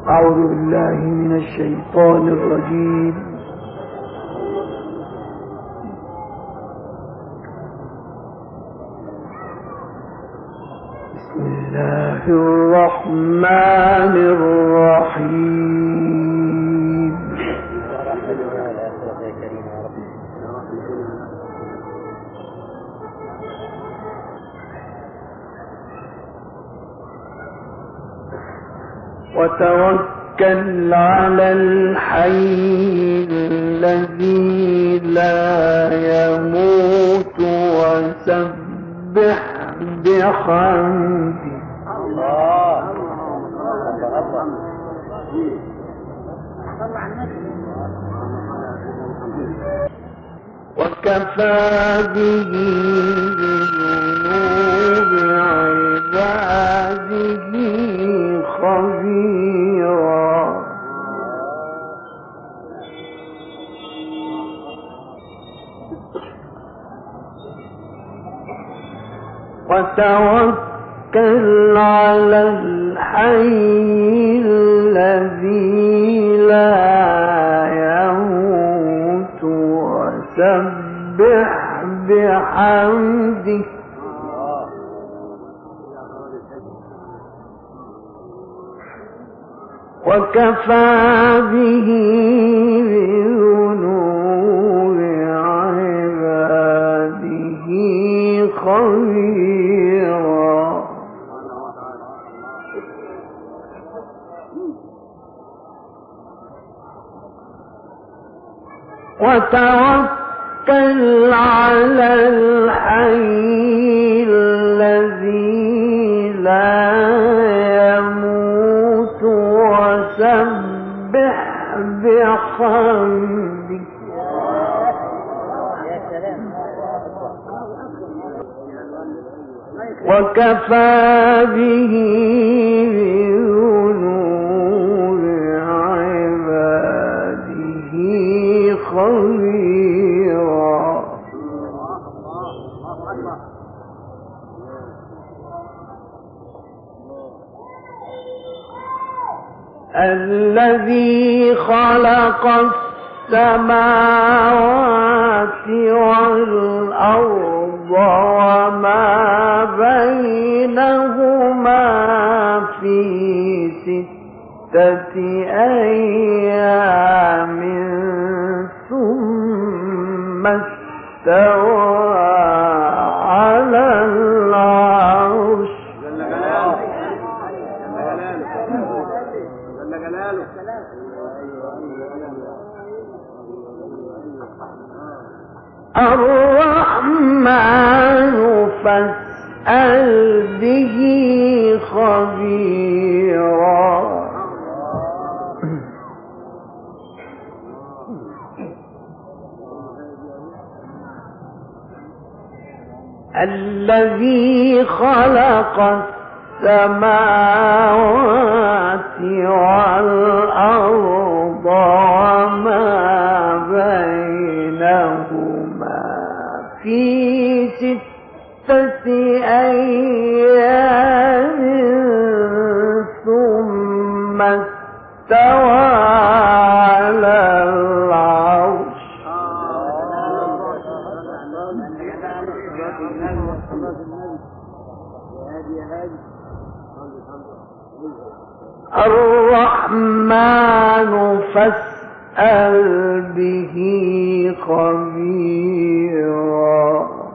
أعوذ بالله من الشيطان الرجيم. بسم الله الرحمن الرحيم. وتوكل على الحي الذي لا يموت وسبح بحمده. وكفى به بذنوب عباده خبيرا. وتوكل على الحي الذي لا يموت وسبح بحمده. وكفى به بذنوب عباده خبيرا. وتوكل على الحي الذي لا يموت وسبح بحمده. وكفى به بذنوب عباده خبيرا. الذي خلق السماوات والأرض وما بينهما في 6 أيام ثم استوى على العرش. الرحمن فاسأل به خبيرا. الذي خلق السماوات والأرض وما بينهما في 6 أيام ثم استوى على العرش. الرحمن فاسأل به خبيرا.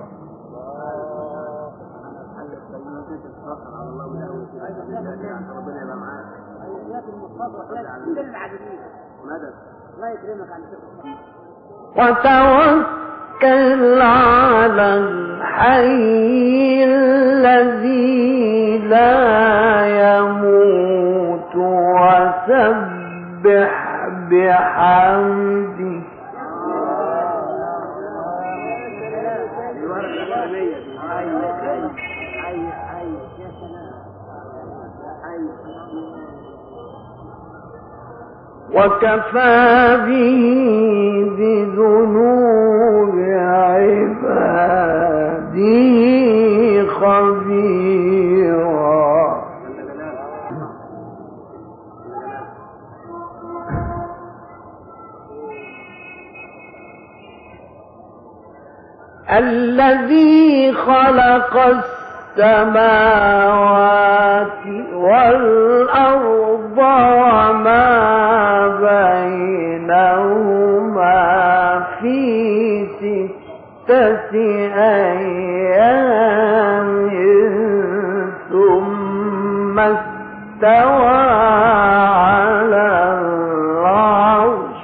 وتوكل على الحي الذي لا يموت وسبح بحمده. وكفى به بذنوب عباده خبيرا. الذي خلق السماوات والأرض وما بينهما في 6 أيام ثم استوى على العرش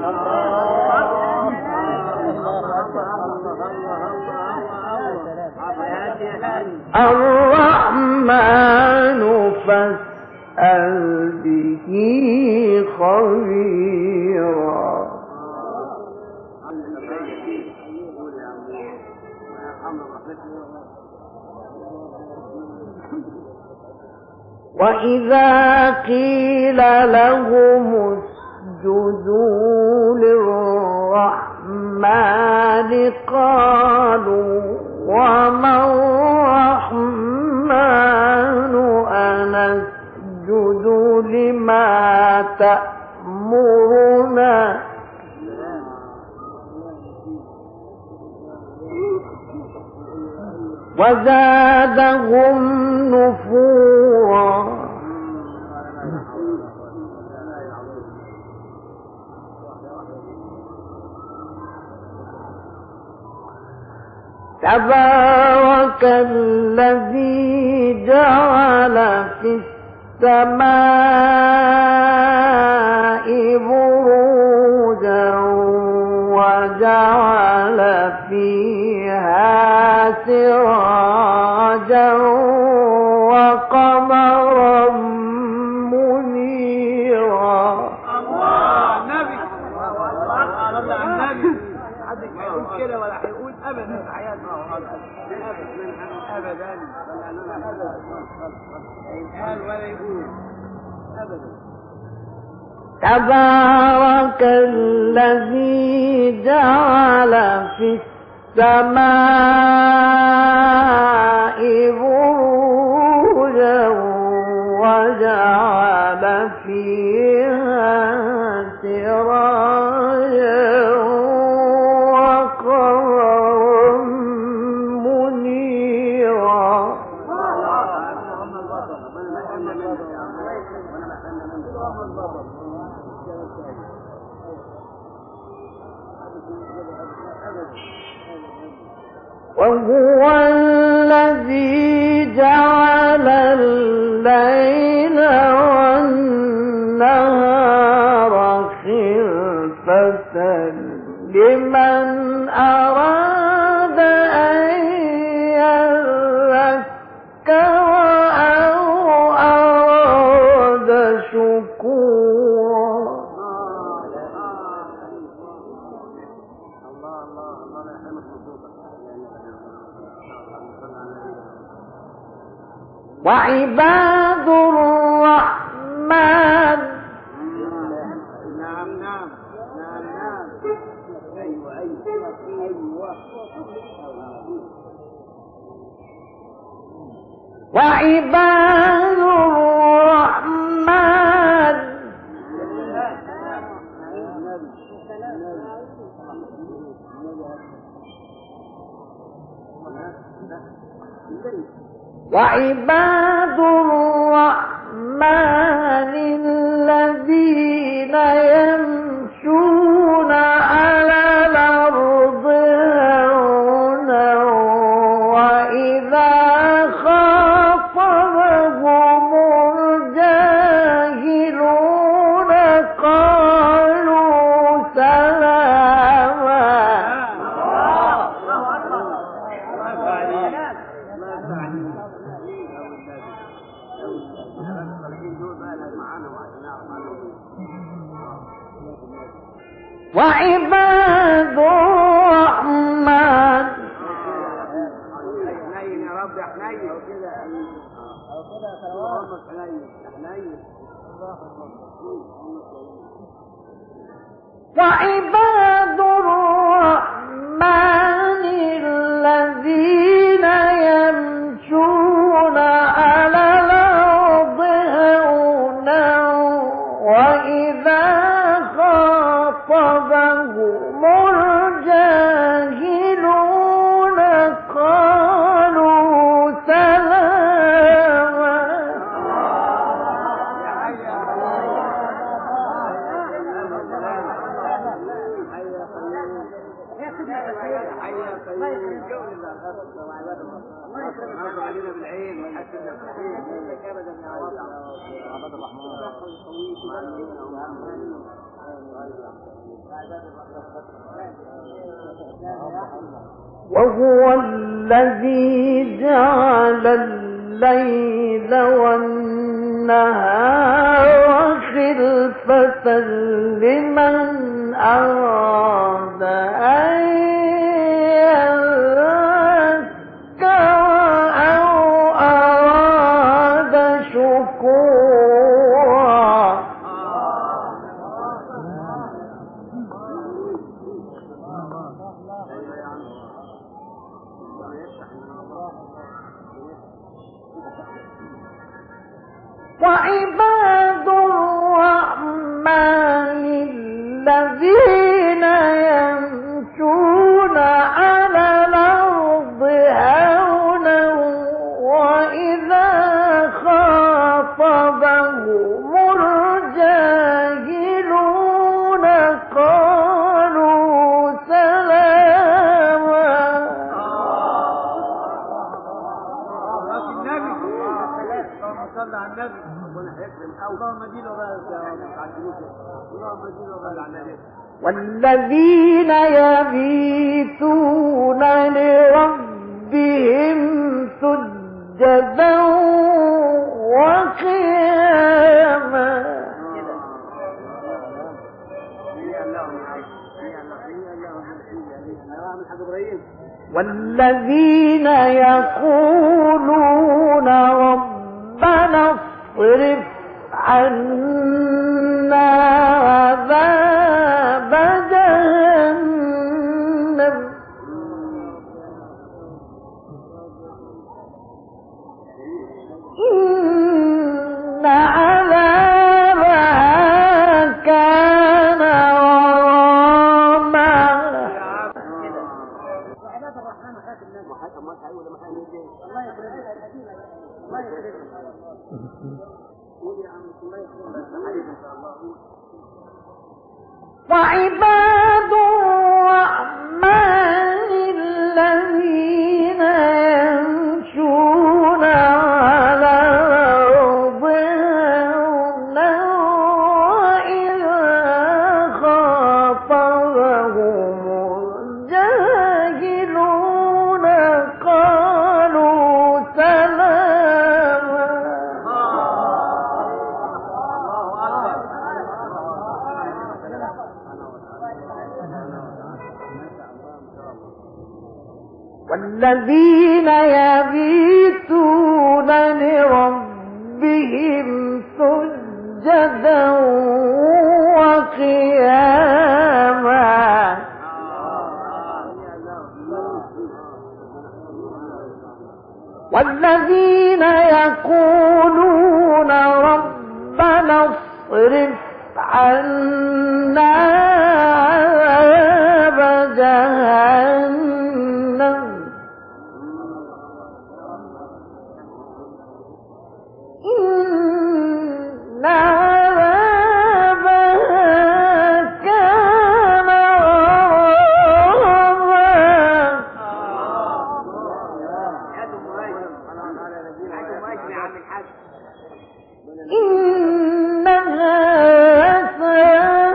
الرحمن فاسأل به خبيرا. وإذا قيل لهم اسجدوا للرحمن قالوا وما الرحمن أنسجد لما تأمرنا وزادهم نفورا. تبارك الذي جعل في السماء بروجا وجعل فيها سراجا وقمرا منيرا. الله النبي الله النبي حدك ما يقول كده ولا هيقول ابدا في حياته ابدا قال ولا يقول ابدا. تبارك الذي جعل في السماء بروجا وجعل فيها سراجا وقمرا منيرا. وهو الذي جعل الليل والنهار خلفة لمن أراد أن يذكر أو أراد شكورا. وعباد الرحمن نعم وعباد الرحمن وعباد الرحمن الذين يمشون على الأرض هونا وإذا خاطبهم الجاهلون قالوا سلاما. وعباد الرحمن حنين يا رب يا حنين او كده وعباد الرحمن الذين يمشون على الأرض هونا وإذا خاطبهم الجاهلون وهو الذي جعل الليل والنهار خلفة لمن أراد أن يذكر أو أراد شكورا. وعباد الرحمن الذين يمشون على الأرض هونا وإذا خاطبهم الجاهلون قالوا سلاما. صلى على النبي اللهم اديله بقى اللهم اديله بقى على النبي. والذين يبيتون لربهم سجدا وقياما. والذين يقولون ربنا اصرف عنا عذاب جهنم إن عذابها كان غراما. وعباد الرحمن الذين يمشون على الأرض هونا وإذا خاطبهم الجاهلون قالوا سلاما. والذين يبيتون لربهم سجدا وقياما. والذين يقولون ربنا اصرف عنا عذاب جهنم إن عذابها كان غراما. إنها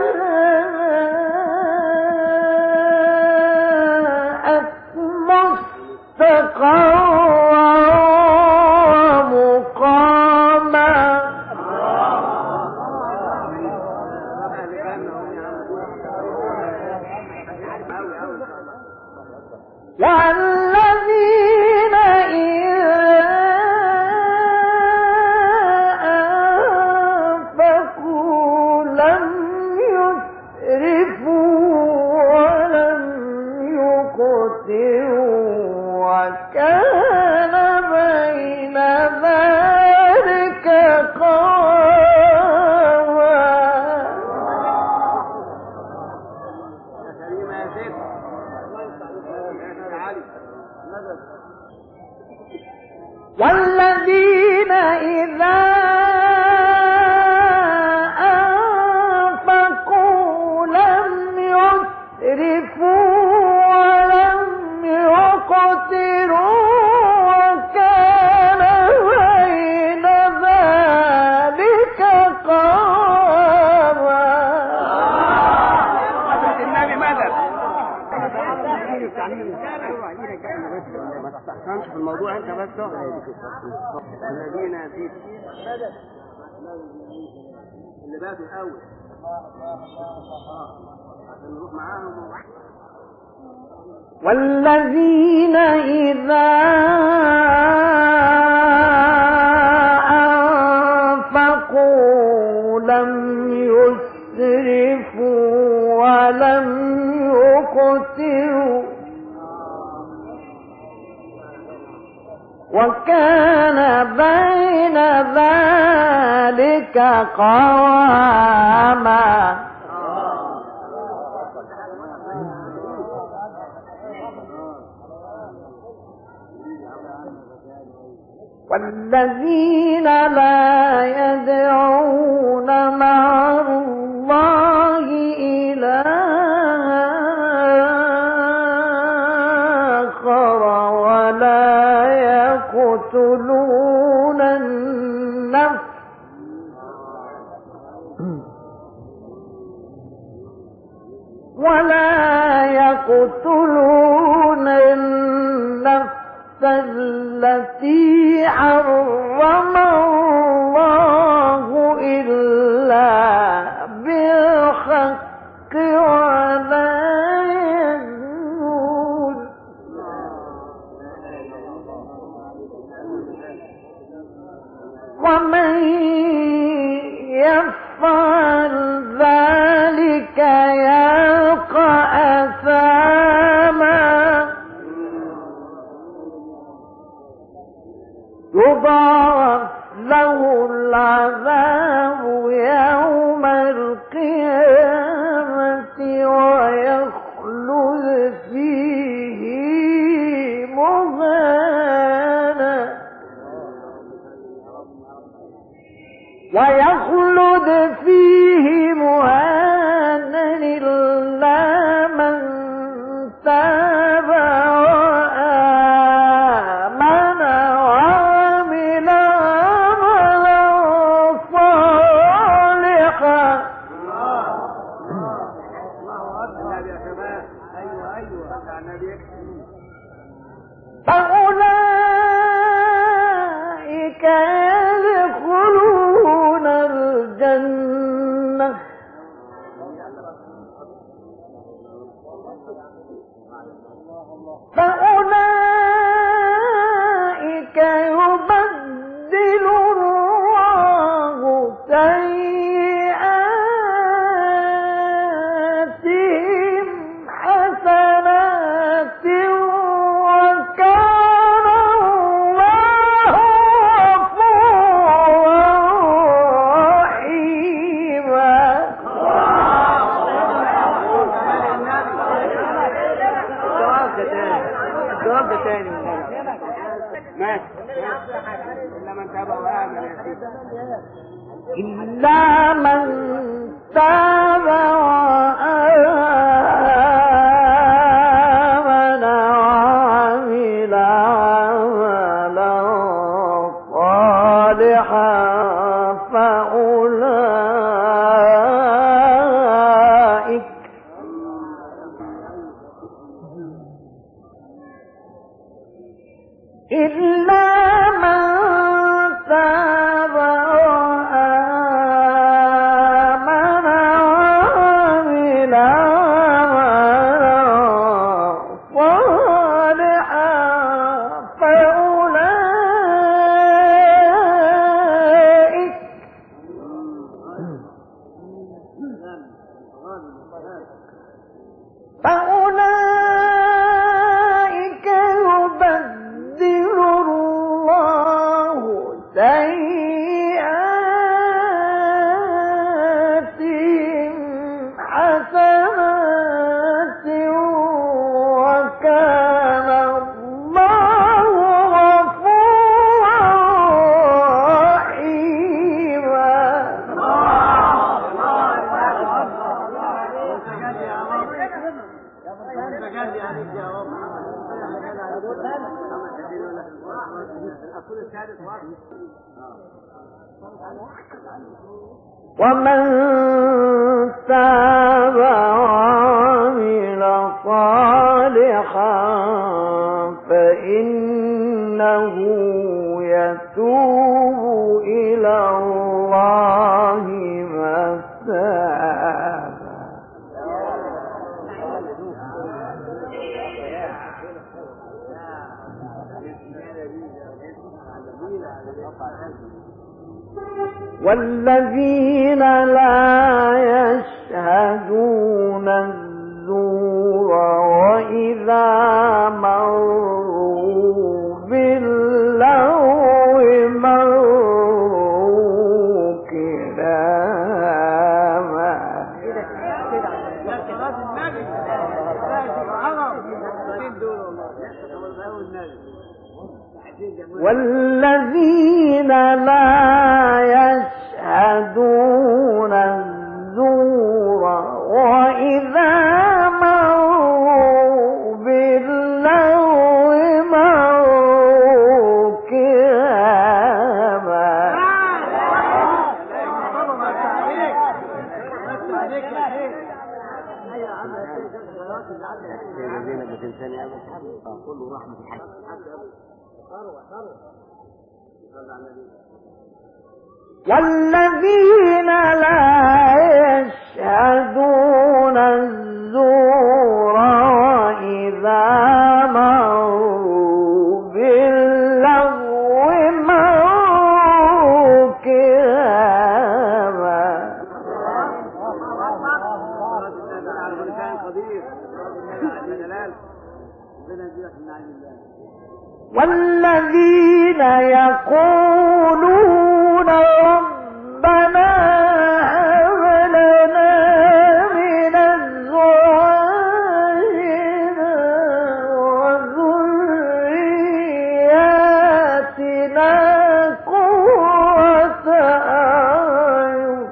كانش في الموضوع انت بس الذين في اللي باتوا الاول عشان نروح معاهم. والذين إذا أنفقوا لم يسرفوا ولم يقتروا وكان بين ذلك قواما. والذين لا يدعون مع الله إلها آخر ولا يقتلون النفس التي حرم الله إلا بالحق ولا يزنون ومن يفعل ذلك يلقى أثاما يضاعف له العذاب يوم القيامة ويخلد فيه مهانا إلا من تاب وآمن وعمل عملا صالحا. فأولئك يدخلون الجنة فأولئك يبدل الله سيئاتهم حسنات وكان الله غفورا رحيما. الجواب ده تاني ماشي. إلا من تاب وآمن إلا من تاب وآمن وعمل عملا صالحا فأولئك إلا من تاب وآمن وعمل عملا صالحا فأولئك يبدل الله سيئاتهم حسنات وكان الله غفورا رحيما. ومن تاب وعمل صالحا فإن والذين لا يشهدون الزور وإذا مروا باللغو مروا كراما. والذين لا يشهدون الزور وإذا مروا باللغو مروا كراما. والذين لا يشهدون الزور وإذا مروا باللغو مروا كراما. والذين يقولون ربنا هب لنا من أزواجنا وذرياتنا قرة أعين.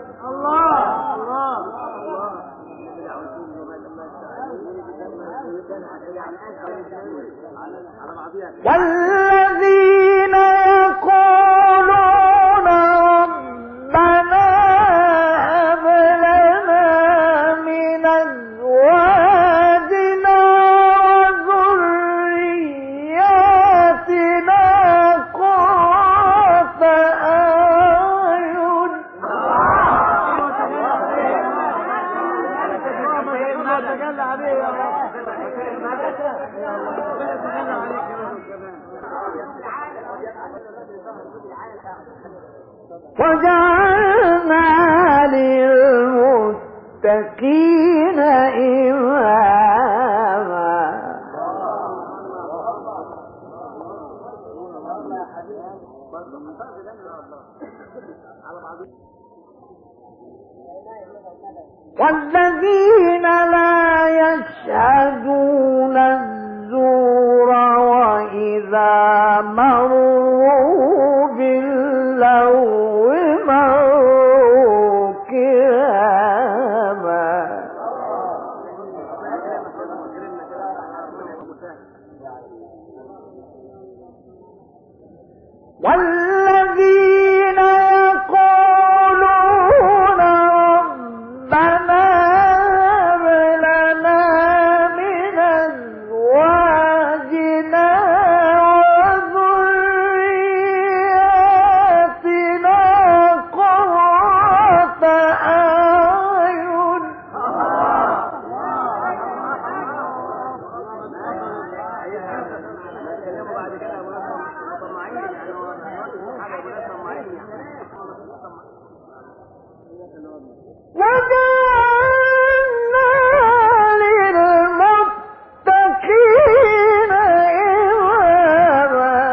والذين يقولون ربنا هب لنا من أزواجنا وذرياتنا قرة أعين. وجعلنا للمتقين إماما. والذين لا يشهدون الزور وإذا مروا باللغو مروا كراما. والذين يقولون ربنا هب لنا من أزواجنا وذرياتنا قرة أعين. وجعلنا للمتقين إماما.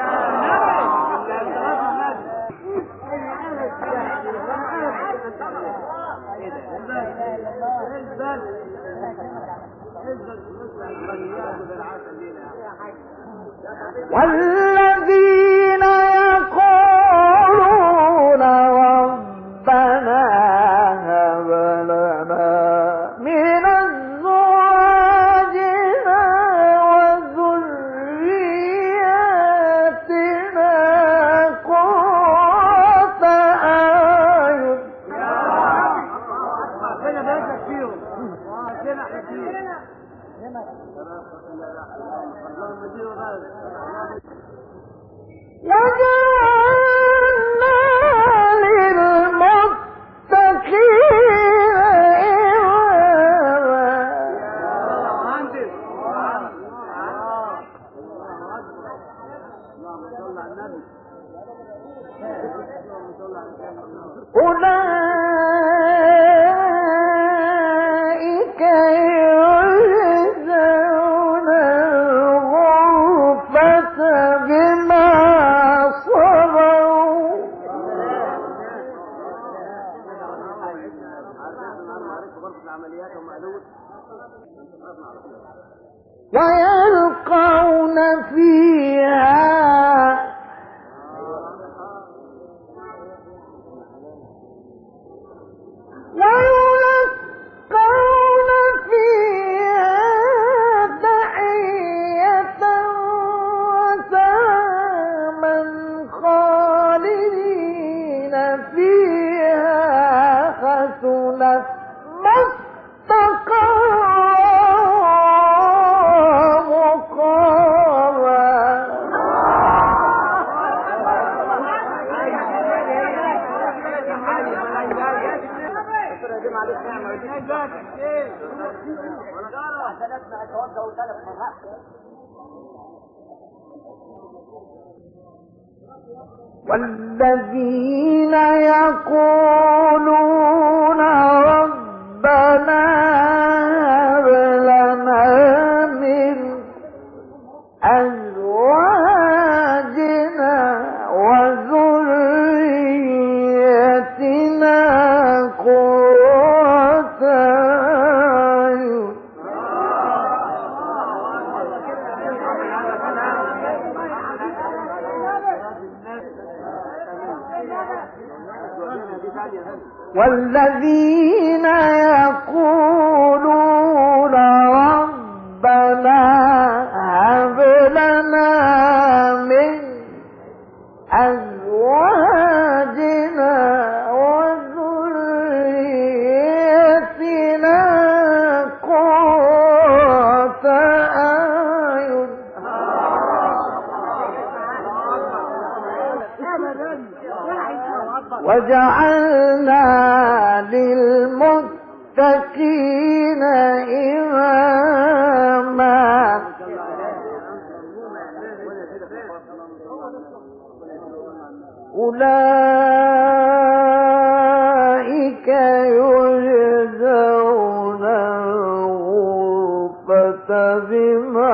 والذين يقولون ربنا هب لنا من أزواجنا وذرياتنا قرة أعين. وجعلنا للمتقين إماما. اللهم صل على النبي. العمليات ومقلوب ويلقون فيها تحية وسلاما خالدين فيها حسنت والذين يقولون ربنا هب لنا من أزواجنا وذريتنا قرة أعين والذين يقولون ربنا هب لنا من أزواجنا وذريتنا قرة أعين وجعلنا للمتقين إماما أولئك يجزون الغرفة بما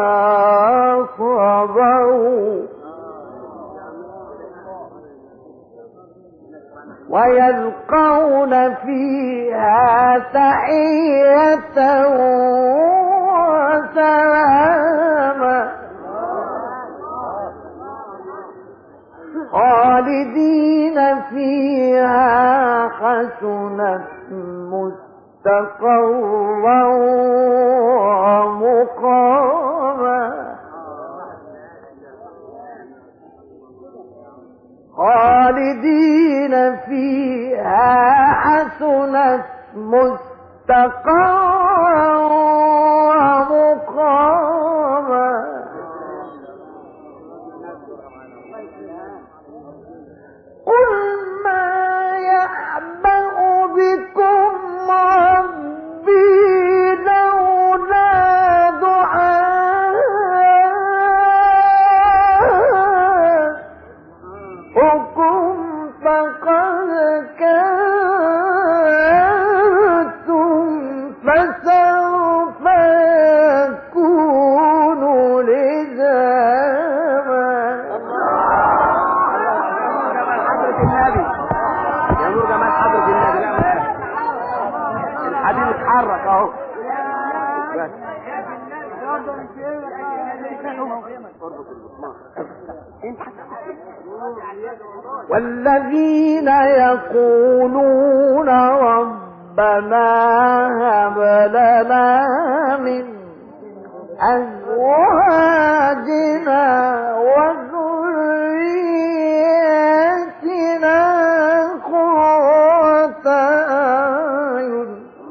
صبروا ويلقون فيها تحية وسلاما خالدين فيها حسنت مستقرا ومقاما خالدين فيها حسنت مستقرا ومقاما قل ما يعبأ بكم ربي لولا دعاؤكم فقد كنتم فسوف يكون لزاما يا نور جمال حضرة النبي لا الحبيب اتحرك اهو والذين يقولون ربنا هب لنا من أزواجنا وذريتنا قرة أعين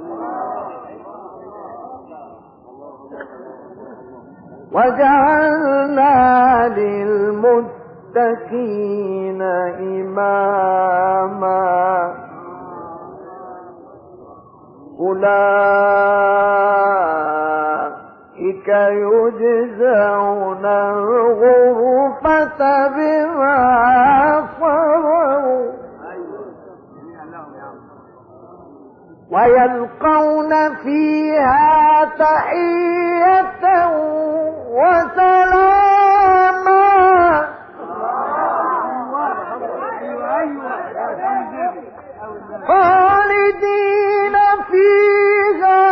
وجعلنا للمتقين إماما أولئك يجزون الغرفة بما صبروا ويلقون فيها تحية وسلاما خالدين فيها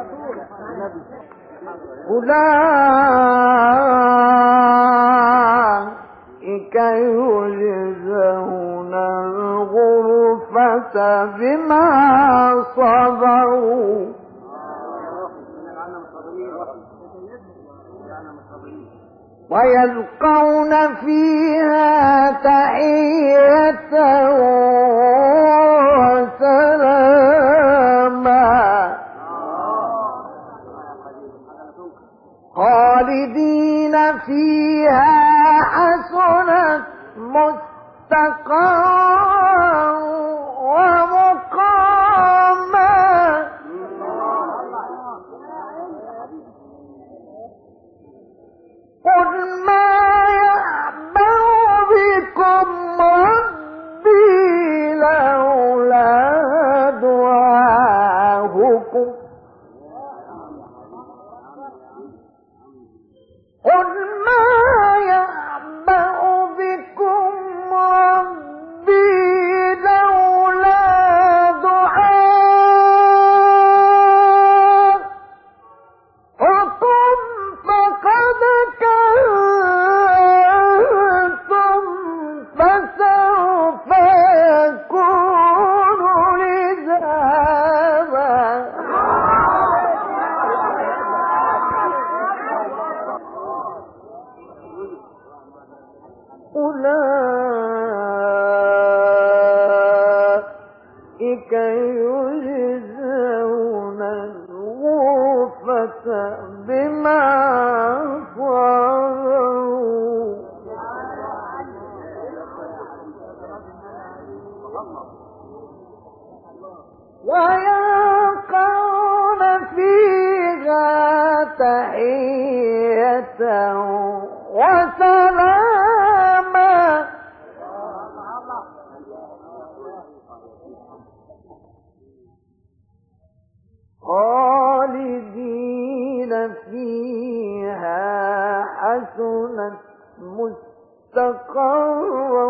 أولئك يجزون الغرفة بما صبروا ويلقون فيها تحية وسلاما خالدين فيها حسنت مستقرا ومقاما قل ما يعبأ بكم ربي لولا دعاؤكم قل ما يعبأ بكم ربي لولا دعاؤكم فقد كذبتم فسوف يكون لزاما أولئك يجزون الغرفة بما صبروا ويلقون فيها تحية وسلاما خالدين فيها حسنت مستقرا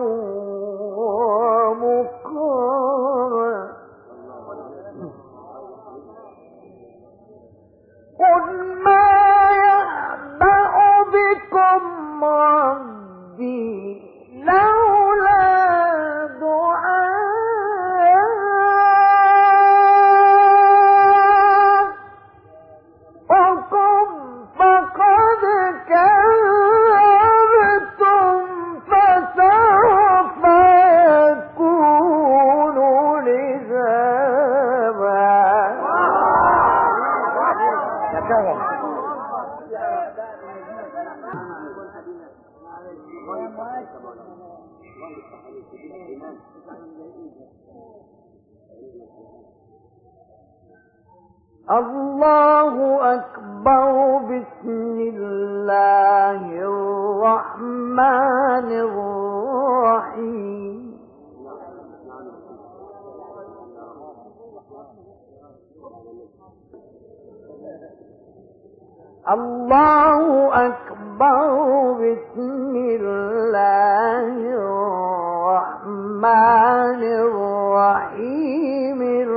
ومقاما قل ما يعبأ بكم ربي لولا دعاؤكم فقد كذبتم فسوف يكون لزاما الله أكبر بسم الله الرحمن الرحيم الله أكبر بسم الله الرحمن الرحيم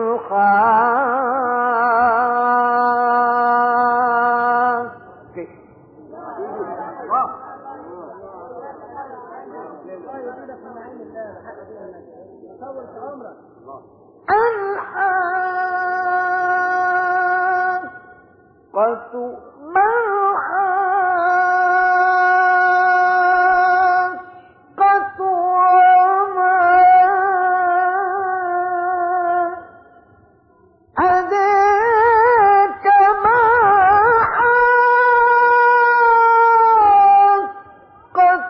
الحاقة ما الحاقة وما أدراك ما الحاقة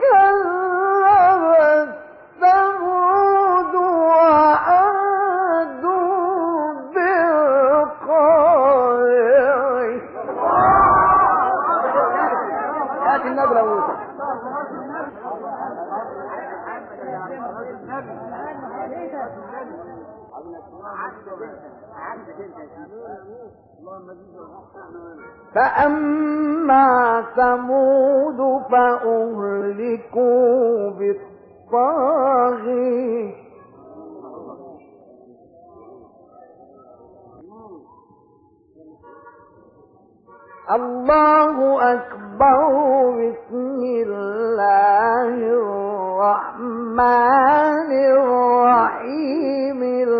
كذبت ثمود وعاد بالقارعة هات النبي لو وصل فأما ثمود فأهلكوا بالطاغية الله أكبر. بسم الله الرحمن الرحيم.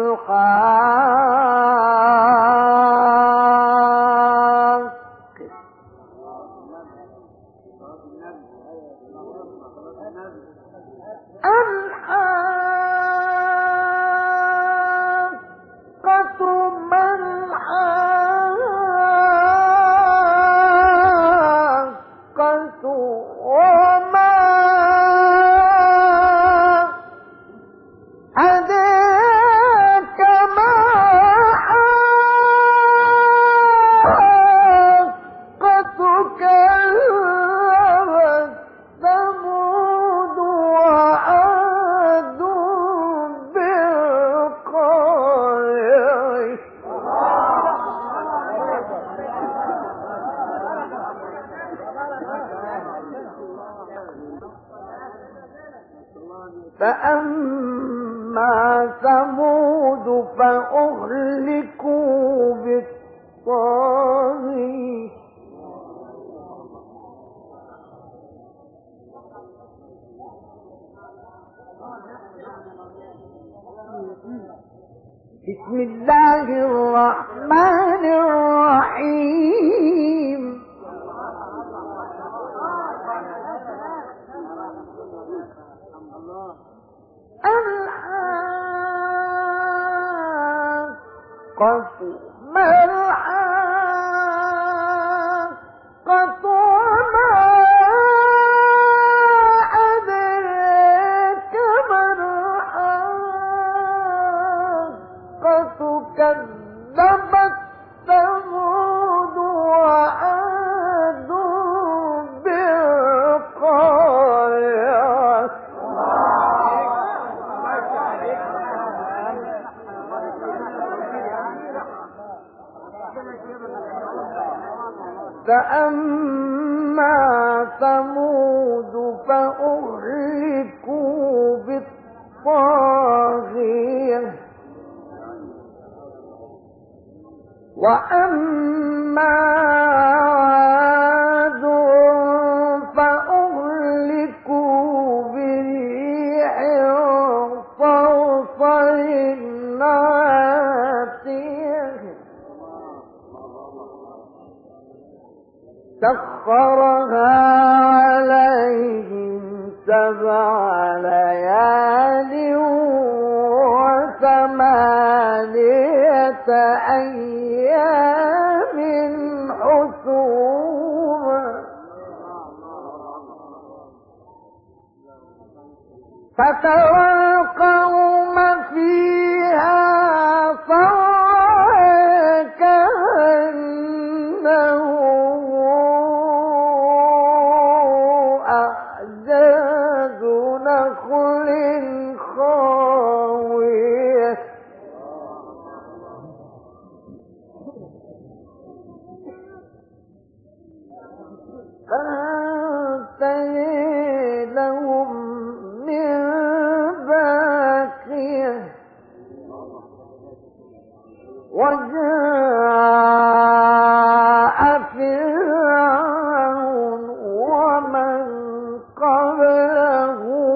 فأما ثمود فأهلكوا بالطاغية. بسم الله الرحمن الرحيم. الحاقة ما الحاقة وما أدراك ما الحاقة. كذبت ثمود وعاد بالقارعة. فأما ثمود فأهلكوا بالطاغية. وأما عاد فأهلكوا بريح صرصر عاتية سخرها عليهم 7 ليال و8 أيام حسوما. فترى القوم فيها صرعى كأنهم أعجاز نخل خاوية. فانتهي لهم من باقية. وجاء فرعون ومن قبله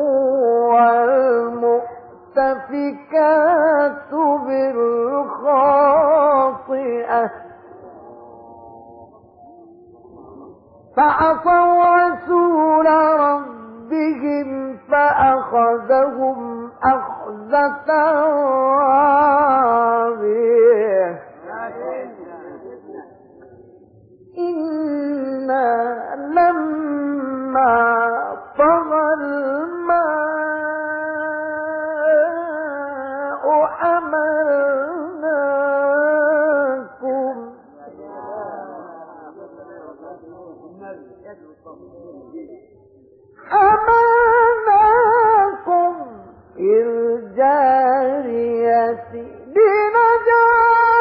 والمؤتفكات بالخاطئة. فعصوا رسول ربهم فأخذهم أخذة رابية. إنا لما طغى الماء حملناكم في الجارية لنجعلها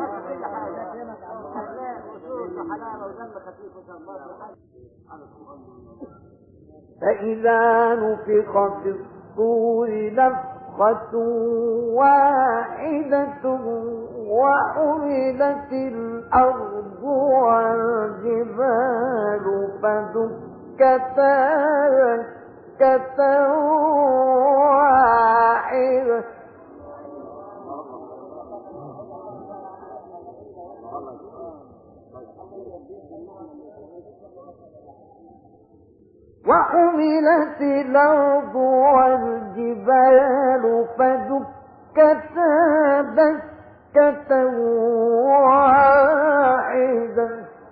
فإذا نفخ في الصور نفخة واحدة وحملت الأرض والجبال فدكتا دكة واحدة وحملت الأرض والجبال فدكتا دكة واحدة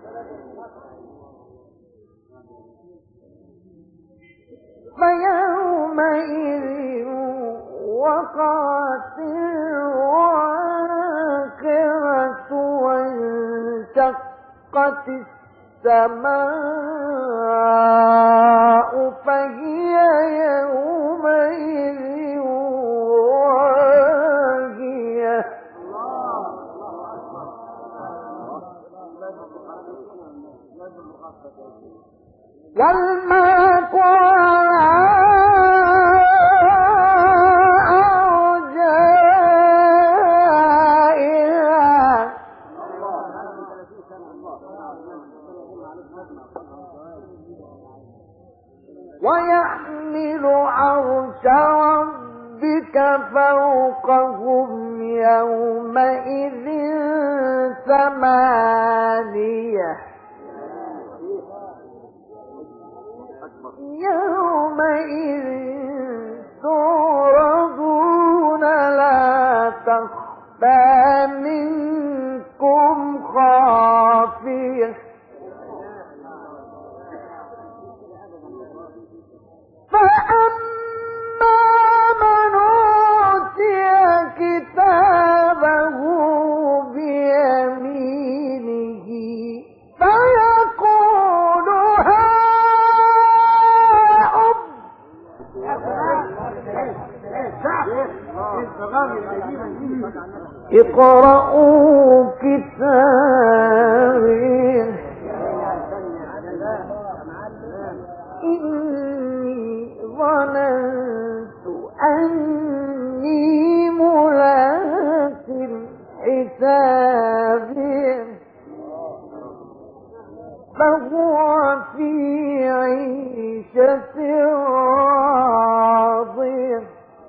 فيومئذ وقعت الواقعة وانشقت السماء فهي يومئذ واهية والملك ويحمل عرش ربك فوقهم يومئذ ثمانية يومئذ تعرضون لا تخفى منكم خافية فأما من أوتي كتابه بيمينه فيقول هاؤم اقرءوا كتابي ظننت أني ملاق حسابي فهو في عيشة راضية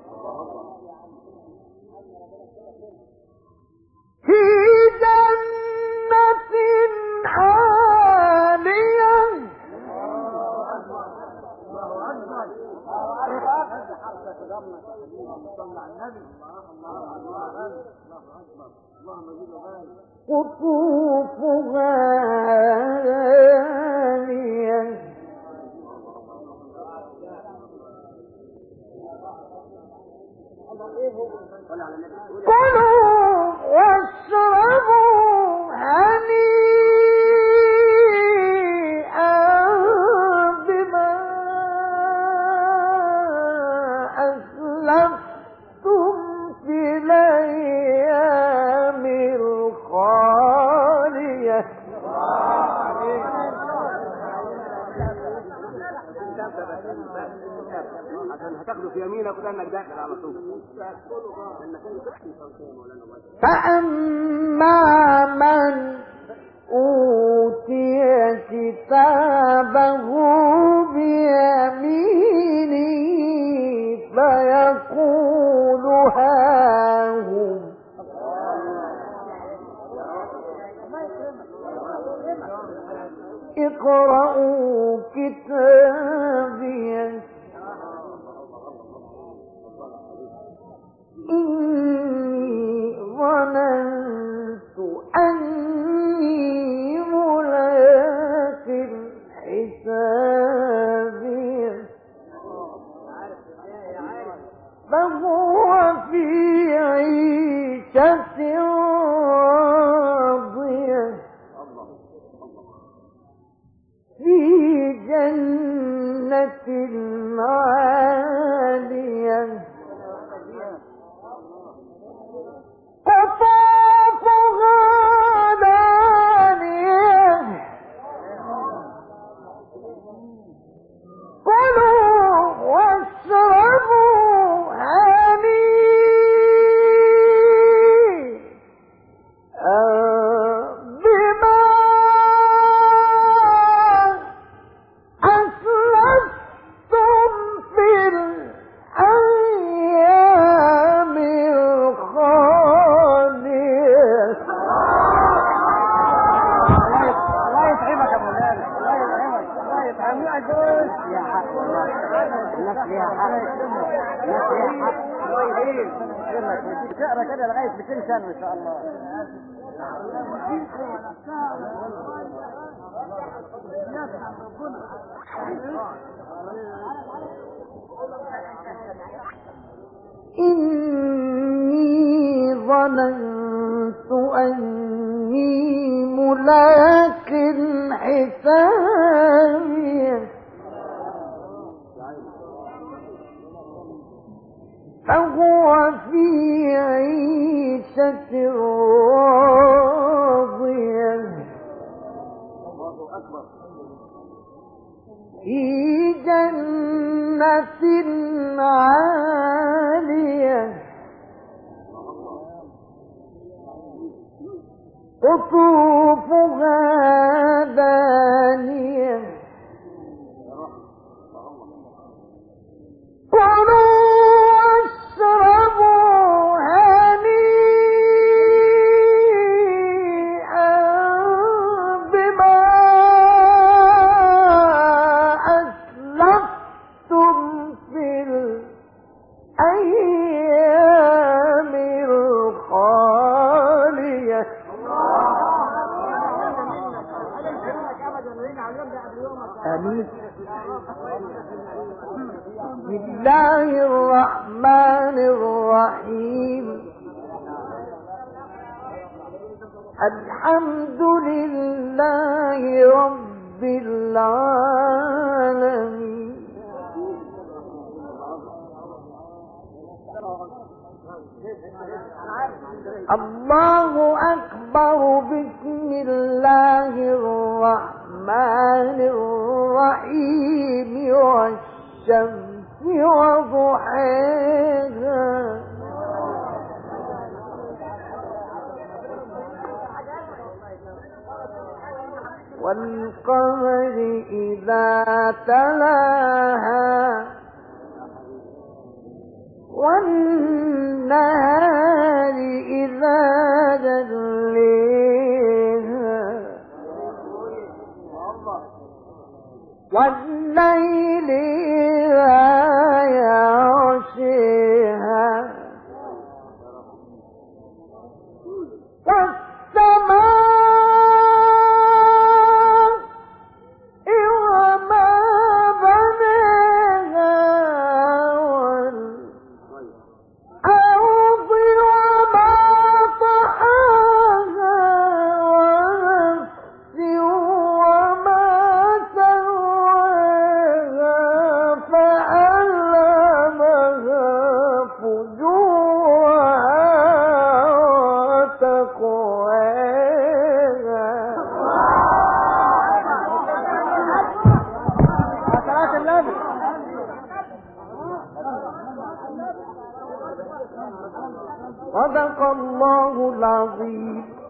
في جنة عالية قطوفها دانية كلوا واشربوا هنيئا بما أسلفتم في الأيام الخالية عشان هتاخده في يمينك وكانك داخل على طول. فأما من أوتي كتابه بيمينه فيقول هاهم اقرءوا كتابي إني ظننت أني ملاق حسابي فهو في عيشة راضية في جنة تقرا كده لغايه 200 سنه ان شاء الله. إني ظننت أني ملاق حسابي فهو في عيشة راضية في جنة عالية قطوفها دانية كلوا واشربوا هنيئا بما أسلفتم في الأيام الخالية. آمين. بسم الله الرحمن الرحيم. الحمد لله رب العالمين. الله أكبر. بسم الله الرحمن الرحيم. والشمس وضحاها والقمر إذا تلاها والنهار إذا جليها والليل إذا يغشيها والسماء وما بناها والأرض وما طحاها ونفس وما سواها فألهمها فجورها وتقواها. صلاة النبي. صدق الله العظيم.